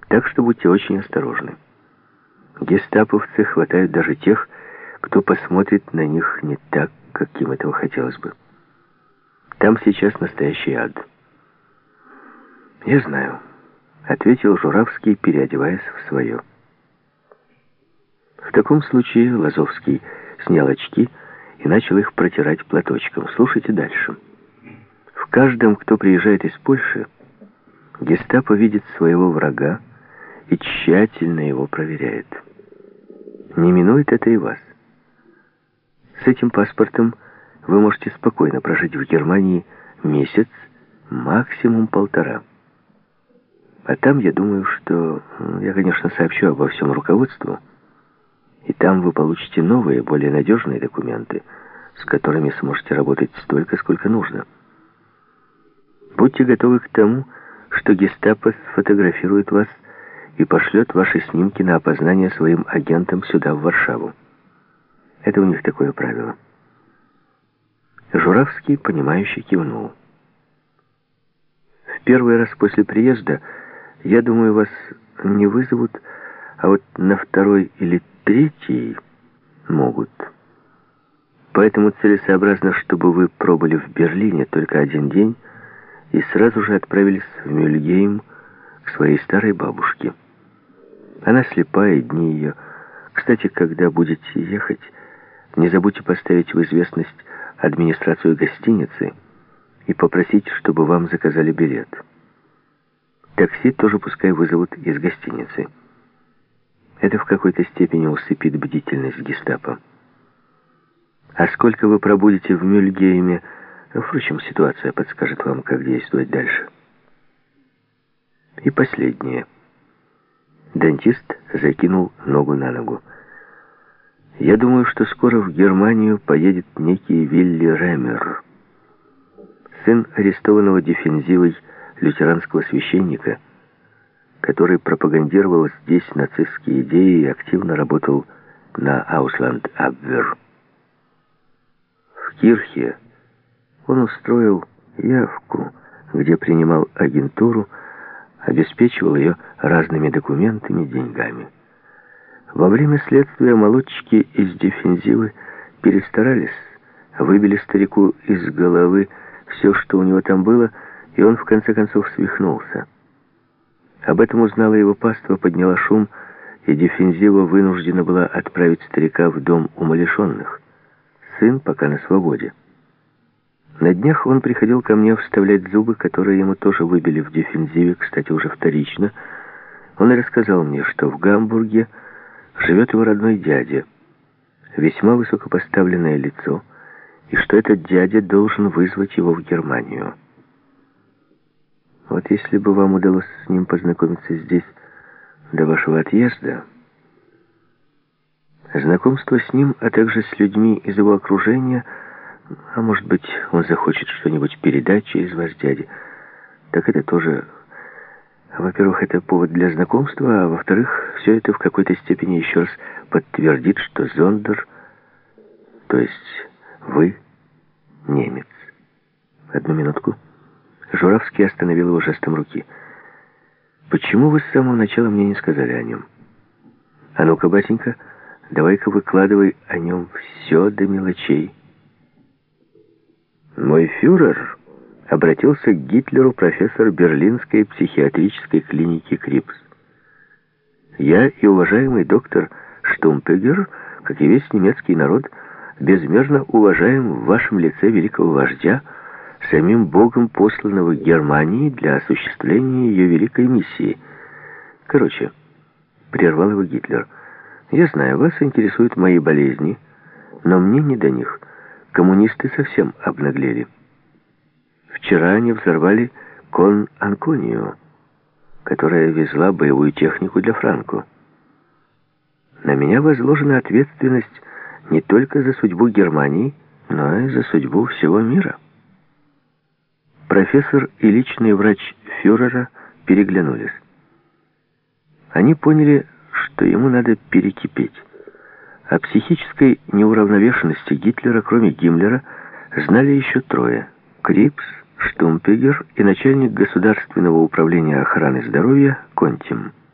Так что будьте очень осторожны. Гестаповцы хватают даже тех, кто посмотрит на них не так, как им этого хотелось бы. Там сейчас настоящий ад. «Я знаю», — ответил Журавский, переодеваясь в свое. В таком случае Лазовский снял очки и начал их протирать платочком. Слушайте дальше. В каждом, кто приезжает из Польши, гестапо видит своего врага и тщательно его проверяет. Не минует это и вас. С этим паспортом вы можете спокойно прожить в Германии месяц, максимум 1,5. А там, я думаю, что... Я, конечно, сообщу обо всем руководству, и там вы получите новые, более надежные документы, с которыми сможете работать столько, сколько нужно. Будьте готовы к тому, что гестапо сфотографирует вас и пошлет ваши снимки на опознание своим агентам сюда, в Варшаву. Это у них такое правило. Журавский, понимающе кивнул. В первый раз после приезда, я думаю, вас не вызовут, а вот на второй или третий могут. Поэтому целесообразно, чтобы вы пробыли в Берлине только 1 день и сразу же отправились в Мюльгейм к своей старой бабушке. Она слепая, и дни ее. Кстати, когда будете ехать, не забудьте поставить в известность администрацию гостиницы и попросить, чтобы вам заказали билет. Такси тоже пускай вызовут из гостиницы. Это в какой-то степени усыпит бдительность гестапо. А сколько вы пробудете в Мюльгейме, впрочем, ситуация подскажет вам, как действовать дальше. И последнее. Дантист закинул ногу на ногу. Я думаю, что скоро в Германию поедет некий Вилли Ремер, сын арестованного дефензивой лютеранского священника, который пропагандировал здесь нацистские идеи и активно работал на Аусланд-Абвер. В Кирхе он устроил явку, где принимал агентуру, обеспечивал ее разными документами, деньгами. Во время следствия молодчики из дефензивы перестарались, выбили старику из головы все, что у него там было, и он в конце концов свихнулся. Об этом узнала его паства, подняла шум, и дефензива вынуждена была отправить старика в дом умалишенных. Сын пока на свободе. На днях он приходил ко мне вставлять зубы, которые ему тоже выбили в дефензиве, кстати, уже вторично. Он рассказал мне, что в Гамбурге живет его родной дядя, весьма высокопоставленное лицо, и что этот дядя должен вызвать его в Германию. Вот если бы вам удалось с ним познакомиться здесь до вашего отъезда, знакомство с ним, а также с людьми из его окружения, а может быть, он захочет что-нибудь передать через вас дяде, так это тоже... Во-первых, это повод для знакомства, а во-вторых, все это в какой-то степени еще раз подтвердит, что Зондер, то есть вы, немец. Одну минутку. Журавский остановил его жестом руки. Почему вы с самого начала мне не сказали о нем? А ну-ка, батенька, давай-ка выкладывай о нем все до мелочей. Мой фюрер... обратился к Гитлеру профессор Берлинской психиатрической клиники Крипс. Я и уважаемый доктор Штумпегер, как и весь немецкий народ, безмерно уважаем в вашем лице великого вождя, самим Богом посланного Германии для осуществления ее великой миссии. Короче, прервал его Гитлер. Я знаю, вас интересуют мои болезни, но мне не до них. Коммунисты совсем обнаглели. Вчера они взорвали Кон-Анконию, которая везла боевую технику для Франко. На меня возложена ответственность не только за судьбу Германии, но и за судьбу всего мира. Профессор и личный врач фюрера переглянулись. Они поняли, что ему надо перекипеть. О психической неуравновешенности Гитлера, кроме Гиммлера, знали еще трое: Крипс, Штумпегер и начальник Государственного управления охраны здоровья Контим.